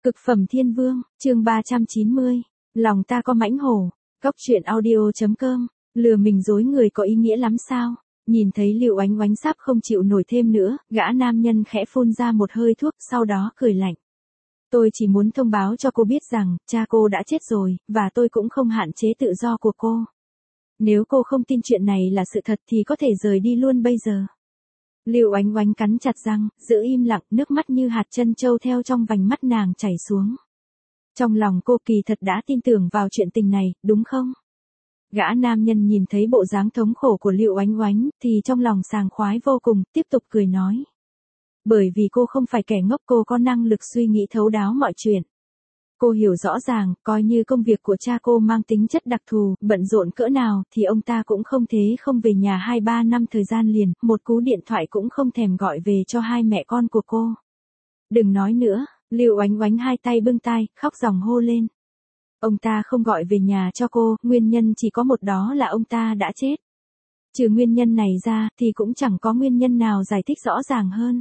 Cực phẩm thiên vương, chương 390. Lòng ta có mãnh hổ. Cóc truyện audio.com. Lừa mình dối người có ý nghĩa lắm sao? Nhìn thấy Lưu Oánh Oánh sắp không chịu nổi thêm nữa, gã nam nhân khẽ phun ra một hơi thuốc, sau đó cười lạnh. Tôi chỉ muốn thông báo cho cô biết rằng, cha cô đã chết rồi, và tôi cũng không hạn chế tự do của cô. Nếu cô không tin chuyện này là sự thật thì có thể rời đi luôn bây giờ. Lưu Oánh Oánh cắn chặt răng, giữ im lặng, nước mắt như hạt trân châu theo trong vành mắt nàng chảy xuống. Trong lòng cô kỳ thật đã tin tưởng vào chuyện tình này, đúng không? Gã nam nhân nhìn thấy bộ dáng thống khổ của Lưu Oánh Oánh, thì trong lòng sảng khoái vô cùng, tiếp tục cười nói. Bởi vì cô không phải kẻ ngốc, cô có năng lực suy nghĩ thấu đáo mọi chuyện. Cô hiểu rõ ràng, coi như công việc của cha cô mang tính chất đặc thù, bận rộn cỡ nào, thì ông ta cũng không thế không về nhà 2-3 năm thời gian liền, một cú điện thoại cũng không thèm gọi về cho hai mẹ con của cô. Đừng nói nữa, Lưu Oánh Oánh hai tay bưng tai, khóc ròng hô lên. Ông ta không gọi về nhà cho cô, nguyên nhân chỉ có một, đó là ông ta đã chết. Trừ nguyên nhân này ra, thì cũng chẳng có nguyên nhân nào giải thích rõ ràng hơn.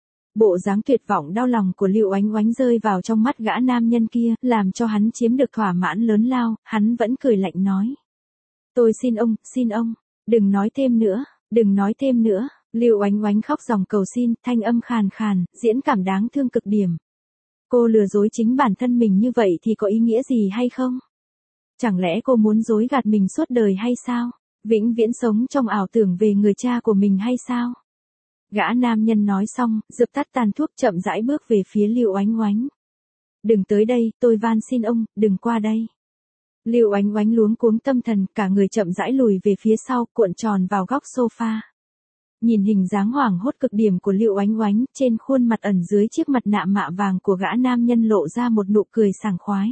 Bộ dáng tuyệt vọng đau lòng của Lưu Oánh Oánh rơi vào trong mắt gã nam nhân kia, làm cho hắn chiếm được thỏa mãn lớn lao, hắn vẫn cười lạnh nói. Tôi xin ông, đừng nói thêm nữa, đừng nói thêm nữa. Lưu Oánh Oánh khóc ròng cầu xin, thanh âm khàn khàn, diễn cảm đáng thương cực điểm. Cô lừa dối chính bản thân mình như vậy thì có ý nghĩa gì hay không? Chẳng lẽ cô muốn dối gạt mình suốt đời hay sao? Vĩnh viễn sống trong ảo tưởng về người cha của mình hay sao? Gã nam nhân nói xong, dập tắt tàn thuốc chậm rãi bước về phía Lưu Oánh Oánh. Đừng tới đây, tôi van xin ông, đừng qua đây. Lưu Oánh Oánh luống cuống tâm thần, cả người chậm rãi lùi về phía sau, cuộn tròn vào góc sofa. Nhìn hình dáng hoảng hốt cực điểm của Lưu Oánh Oánh, trên khuôn mặt ẩn dưới chiếc mặt nạ mạ vàng của gã nam nhân lộ ra một nụ cười sảng khoái.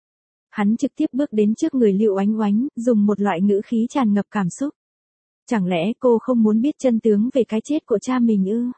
Hắn trực tiếp bước đến trước người Lưu Oánh Oánh, dùng một loại ngữ khí tràn ngập cảm xúc. Chẳng lẽ cô không muốn biết chân tướng về cái chết của cha mình ư?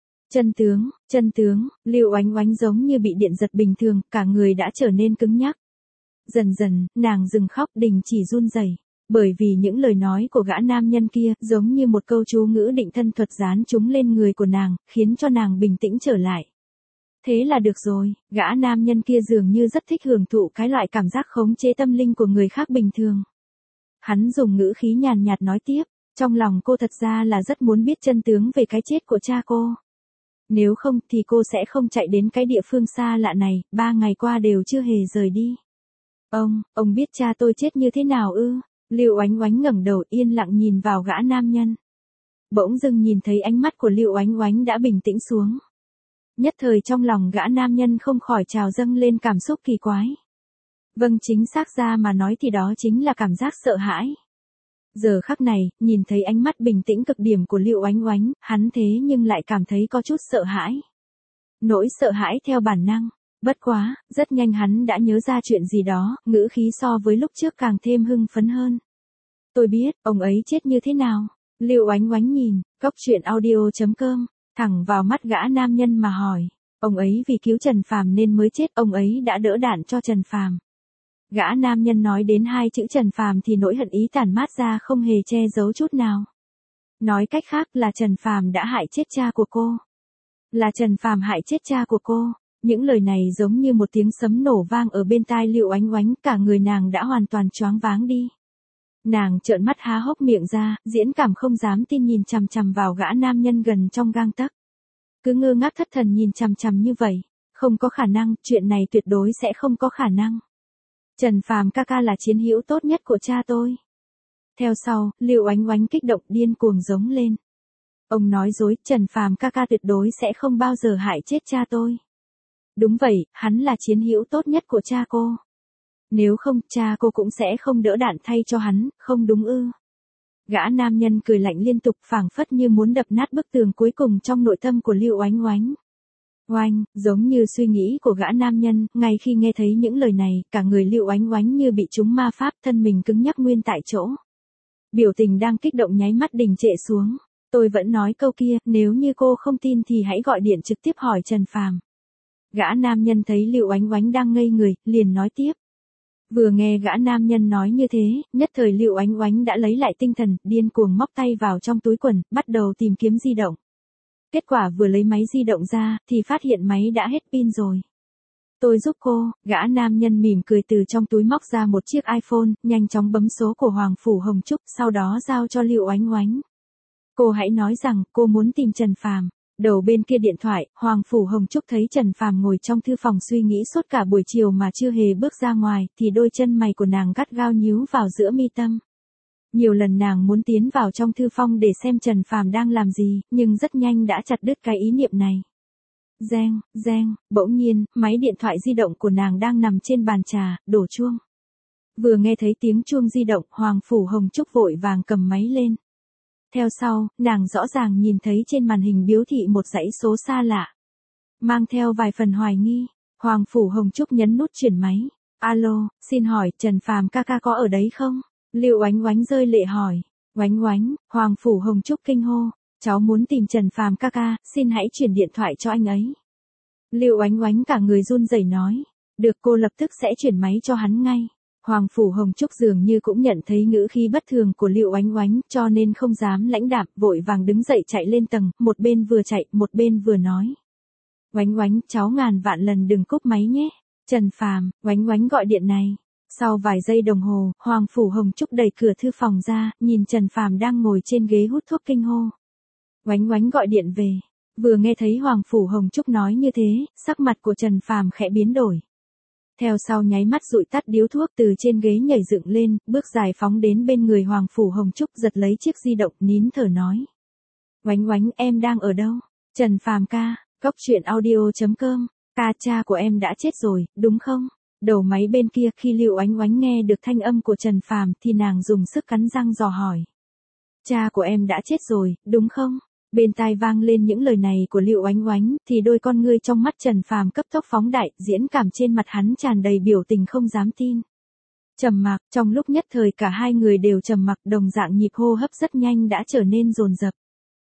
Chân tướng, Lưu Oánh Oánh giống như bị điện giật bình thường, cả người đã trở nên cứng nhắc. Dần dần, nàng dừng khóc, đình chỉ run rẩy, bởi vì những lời nói của gã nam nhân kia, giống như một câu chú ngữ định thân thuật dán trúng lên người của nàng, khiến cho nàng bình tĩnh trở lại. Thế là được rồi, gã nam nhân kia dường như rất thích hưởng thụ cái loại cảm giác khống chế tâm linh của người khác bình thường. Hắn dùng ngữ khí nhàn nhạt nói tiếp. Trong lòng cô thật ra là rất muốn biết chân tướng về cái chết của cha cô. Nếu không thì cô sẽ không chạy đến cái địa phương xa lạ này, 3 ngày qua đều chưa hề rời đi. Ông biết cha tôi chết như thế nào ư? Lưu Oánh Oánh ngẩng đầu yên lặng nhìn vào gã nam nhân. Bỗng dưng nhìn thấy ánh mắt của Lưu Oánh Oánh đã bình tĩnh xuống. Nhất thời trong lòng gã nam nhân không khỏi trào dâng lên cảm xúc kỳ quái. Vâng, chính xác ra mà nói thì đó chính là cảm giác sợ hãi. Giờ khắc này, nhìn thấy ánh mắt bình tĩnh cực điểm của Lưu Oánh Oánh, hắn thế nhưng lại cảm thấy có chút sợ hãi. Nỗi sợ hãi theo bản năng. Bất quá, rất nhanh hắn đã nhớ ra chuyện gì đó, ngữ khí so với lúc trước càng thêm hưng phấn hơn. Tôi biết, ông ấy chết như thế nào? Lưu Oánh Oánh nhìn, Cóc truyện audio.com, thẳng vào mắt gã nam nhân mà hỏi. Ông ấy vì cứu Trần Phàm nên mới chết, ông ấy đã đỡ đạn cho Trần Phàm. Gã nam nhân nói đến hai chữ Trần Phàm thì nỗi hận ý tản mát ra không hề che giấu chút nào. Nói cách khác là Trần Phàm đã hại chết cha của cô. Là Trần Phàm hại chết cha của cô. Những lời này giống như một tiếng sấm nổ vang ở bên tai Lưu Oánh Oánh, cả người nàng đã hoàn toàn choáng váng đi. Nàng trợn mắt há hốc miệng ra, diễn cảm không dám tin nhìn chằm chằm vào gã nam nhân gần trong gang tấc. Cứ ngơ ngác thất thần nhìn chằm chằm như vậy. Không có khả năng, chuyện này tuyệt đối sẽ không có khả năng. Trần Phàm ca ca là chiến hữu tốt nhất của cha tôi. Theo sau, Lưu Oánh Oánh kích động điên cuồng giống lên. Ông nói dối, Trần Phàm ca ca tuyệt đối sẽ không bao giờ hại chết cha tôi. Đúng vậy, hắn là chiến hữu tốt nhất của cha cô. Nếu không, cha cô cũng sẽ không đỡ đạn thay cho hắn, không đúng ư? Gã nam nhân cười lạnh liên tục, phảng phất như muốn đập nát bức tường cuối cùng trong nội tâm của Lưu Oánh Oánh. Oanh, giống như suy nghĩ của gã nam nhân, ngay khi nghe thấy những lời này, cả người Lưu Oánh Oánh như bị trúng ma pháp, thân mình cứng nhắc nguyên tại chỗ. Biểu tình đang kích động nháy mắt đình trệ xuống. Tôi vẫn nói câu kia, nếu như cô không tin thì hãy gọi điện trực tiếp hỏi Trần Phàm. Gã nam nhân thấy Lưu Oánh Oánh đang ngây người, liền nói tiếp. Vừa nghe gã nam nhân nói như thế, nhất thời Lưu Oánh Oánh đã lấy lại tinh thần, điên cuồng móc tay vào trong túi quần, bắt đầu tìm kiếm di động. Kết quả vừa lấy máy di động ra, thì phát hiện máy đã hết pin rồi. Tôi giúp cô, gã nam nhân mỉm cười từ trong túi móc ra một chiếc iPhone, nhanh chóng bấm số của Hoàng Phủ Hồng Trúc, sau đó giao cho Lưu Oánh Oánh. Cô hãy nói rằng cô muốn tìm Trần Phàm. Đầu bên kia điện thoại, Hoàng Phủ Hồng Trúc thấy Trần Phàm ngồi trong thư phòng suy nghĩ suốt cả buổi chiều mà chưa hề bước ra ngoài, thì đôi chân mày của nàng gắt gao nhíu vào giữa mi tâm. Nhiều lần nàng muốn tiến vào trong thư phòng để xem Trần Phàm đang làm gì, nhưng rất nhanh đã chặt đứt cái ý niệm này. Reng, reng, bỗng nhiên, máy điện thoại di động của nàng đang nằm trên bàn trà, đổ chuông. Vừa nghe thấy tiếng chuông di động, Hoàng Phủ Hồng Trúc vội vàng cầm máy lên. Theo sau, nàng rõ ràng nhìn thấy trên màn hình biểu thị một dãy số xa lạ. Mang theo vài phần hoài nghi, Hoàng Phủ Hồng Trúc nhấn nút chuyển máy. Alo, xin hỏi, Trần Phàm ca ca có ở đấy không? Lưu Oánh Oánh rơi lệ hỏi. Oánh Oánh, Hoàng Phủ Hồng Trúc kinh hô. Cháu muốn tìm Trần Phàm ca ca, xin hãy chuyển điện thoại cho anh ấy. Lưu Oánh Oánh cả người run rẩy nói. Được, cô lập tức sẽ chuyển máy cho hắn ngay. Hoàng Phủ Hồng Trúc dường như cũng nhận thấy ngữ khí bất thường của Lưu Oánh Oánh, cho nên không dám lãnh đạm, vội vàng đứng dậy chạy lên tầng, một bên vừa chạy, một bên vừa nói. Oánh Oánh, cháu ngàn vạn lần đừng cúp máy nhé. Trần Phàm, Oánh Oánh gọi điện này. Sau vài giây đồng hồ, Hoàng Phủ Hồng Trúc đẩy cửa thư phòng ra, nhìn Trần Phàm đang ngồi trên ghế hút thuốc kinh hô. Oánh Oánh gọi điện về. Vừa nghe thấy Hoàng Phủ Hồng Trúc nói như thế, sắc mặt của Trần Phàm khẽ biến đổi. Theo sau nháy mắt dụi tắt điếu thuốc, từ trên ghế nhảy dựng lên, bước dài phóng đến bên người Hoàng Phủ Hồng Trúc, giật lấy chiếc di động, nín thở nói. Oánh Oánh, em đang ở đâu? Trần Phàm ca, cốc truyện audio.com, ca cha của em đã chết rồi, đúng không? Đầu máy bên kia, khi Lưu Oánh Oánh nghe được thanh âm của Trần Phàm thì nàng dùng sức cắn răng dò hỏi. Cha của em đã chết rồi, đúng không? Bên tai vang lên những lời này của Lưu Oánh Oánh, thì đôi con ngươi trong mắt Trần Phàm cấp tốc phóng đại, diễn cảm trên mặt hắn tràn đầy biểu tình không dám tin. Trầm mặc, trong lúc nhất thời cả hai người đều trầm mặc, đồng dạng nhịp hô hấp rất nhanh đã trở nên dồn dập.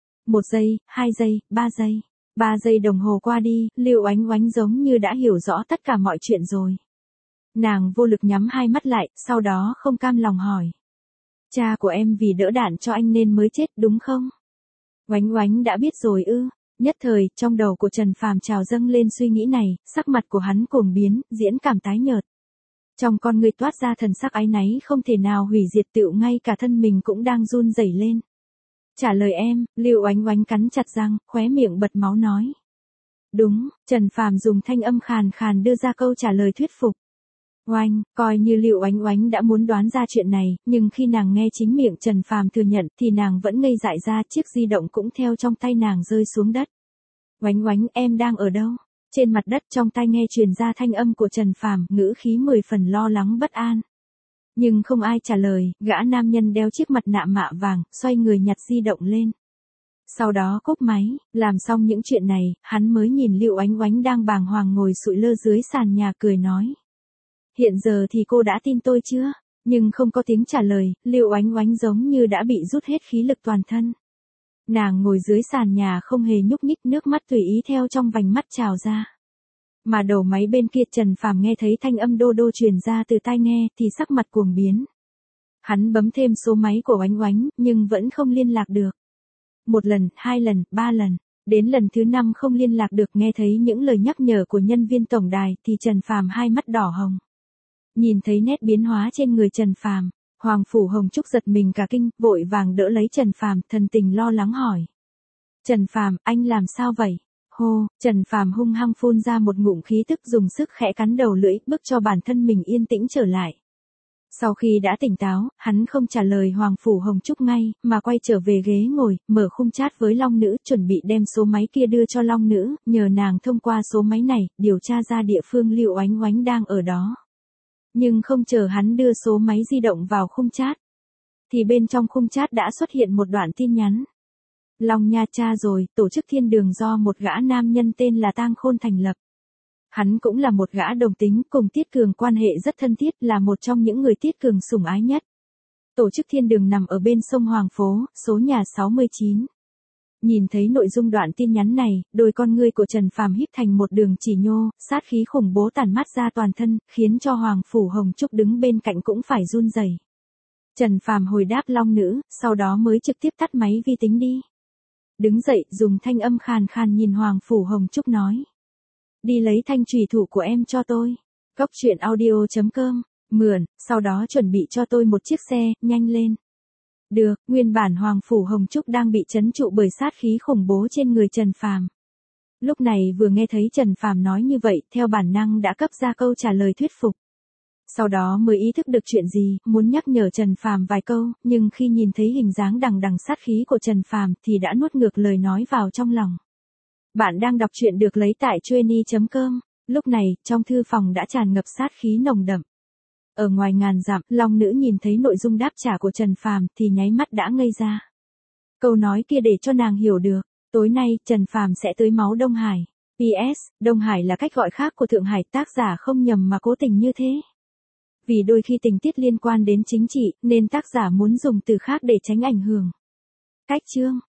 1 giây, 2 giây, 3 giây. 3 giây đồng hồ qua đi, Lưu Oánh Oánh giống như đã hiểu rõ tất cả mọi chuyện rồi. Nàng vô lực nhắm hai mắt lại, sau đó không cam lòng hỏi. Cha của em vì đỡ đạn cho anh nên mới chết, đúng không? Oánh Oánh đã biết rồi ư? Nhất thời, trong đầu của Trần Phàm trào dâng lên suy nghĩ này, sắc mặt của hắn cuồng biến, diễn cảm tái nhợt. Trong con người toát ra thần sắc áy náy không thể nào hủy diệt, tựu ngay cả thân mình cũng đang run rẩy lên. Trả lời em, Lưu Oánh Oánh cắn chặt răng, khóe miệng bật máu nói. Đúng, Trần Phàm dùng thanh âm khàn khàn đưa ra câu trả lời thuyết phục. Oanh, coi như Lưu Oánh Oánh đã muốn đoán ra chuyện này, nhưng khi nàng nghe chính miệng Trần Phàm thừa nhận thì nàng vẫn ngây dại ra, chiếc di động cũng theo trong tay nàng rơi xuống đất. Oánh Oánh, em đang ở đâu? Trên mặt đất trong tai nghe truyền ra thanh âm của Trần Phàm, ngữ khí 10 phần lo lắng bất an. Nhưng không ai trả lời, gã nam nhân đeo chiếc mặt nạ mạ vàng, xoay người nhặt di động lên. Sau đó cúp máy, làm xong những chuyện này, hắn mới nhìn Lưu Oánh Oánh đang bàng hoàng ngồi sụi lơ dưới sàn nhà cười nói. Hiện giờ thì cô đã tin tôi chưa? Nhưng không có tiếng trả lời, Lưu Oánh Oánh giống như đã bị rút hết khí lực toàn thân. Nàng ngồi dưới sàn nhà không hề nhúc nhích, nước mắt tùy ý theo trong vành mắt trào ra. Mà đầu máy bên kia Trần Phàm nghe thấy thanh âm đô đô truyền ra từ tai nghe thì sắc mặt cuồng biến. Hắn bấm thêm số máy của Oánh Oánh, nhưng vẫn không liên lạc được. 1 lần, 2 lần, 3 lần. Đến lần thứ 5 không liên lạc được, nghe thấy những lời nhắc nhở của nhân viên tổng đài thì Trần Phàm hai mắt đỏ hồng. Nhìn thấy nét biến hóa trên người Trần Phàm, Hoàng Phủ Hồng Trúc giật mình cả kinh, vội vàng đỡ lấy Trần Phàm, thần tình lo lắng hỏi. Trần Phàm, anh làm sao vậy? Hô, Trần Phàm hung hăng phun ra một ngụm khí tức, dùng sức khẽ cắn đầu lưỡi, bức cho bản thân mình yên tĩnh trở lại. Sau khi đã tỉnh táo, hắn không trả lời Hoàng Phủ Hồng Trúc ngay, mà quay trở về ghế ngồi, mở khung chat với Long Nữ, chuẩn bị đem số máy kia đưa cho Long Nữ, nhờ nàng thông qua số máy này, điều tra ra địa phương Lưu Oánh Oánh đang ở đó. Nhưng không chờ hắn đưa số máy di động vào khung chat, thì bên trong khung chat đã xuất hiện một đoạn tin nhắn. Long Nha cha rồi, tổ chức thiên đường do một gã nam nhân tên là Tang Khôn thành lập. Hắn cũng là một gã đồng tính, cùng Tiết Cường quan hệ rất thân thiết, là một trong những người Tiết Cường sủng ái nhất. Tổ chức thiên đường nằm ở bên sông Hoàng Phố, số nhà 69. Nhìn thấy nội dung đoạn tin nhắn này, đôi con ngươi của Trần Phàm híp thành một đường chỉ nhô, sát khí khủng bố tản mát ra toàn thân, khiến cho Hoàng Phủ Hồng Trúc đứng bên cạnh cũng phải run rẩy. Trần Phàm hồi đáp Long Nữ, sau đó mới trực tiếp tắt máy vi tính đi. Đứng dậy, dùng thanh âm khàn khàn nhìn Hoàng Phủ Hồng Trúc nói. đi lấy thanh trùy thủ của em cho tôi. Cốc truyện audio.com, mượn, sau đó chuẩn bị cho tôi một chiếc xe, nhanh lên. Được, nguyên bản Hoàng Phủ Hồng Trúc đang bị trấn trụ bởi sát khí khủng bố trên người Trần Phàm. Lúc này vừa nghe thấy Trần Phàm nói như vậy, theo bản năng đã cấp ra câu trả lời thuyết phục. Sau đó mới ý thức được chuyện gì, muốn nhắc nhở Trần Phàm vài câu, nhưng khi nhìn thấy hình dáng đằng đằng sát khí của Trần Phàm thì đã nuốt ngược lời nói vào trong lòng. Bạn đang đọc truyện được lấy tại trueny.com. Lúc này, trong thư phòng đã tràn ngập sát khí nồng đậm. Ở ngoài ngàn dặm, Long Nữ nhìn thấy nội dung đáp trả của Trần Phàm thì nháy mắt đã ngây ra. Câu nói kia để cho nàng hiểu được, tối nay Trần Phàm sẽ tới máu Đông Hải. PS, Đông Hải là cách gọi khác của Thượng Hải, tác giả không nhầm mà cố tình như thế. Vì đôi khi tình tiết liên quan đến chính trị, nên tác giả muốn dùng từ khác để tránh ảnh hưởng. Cách chương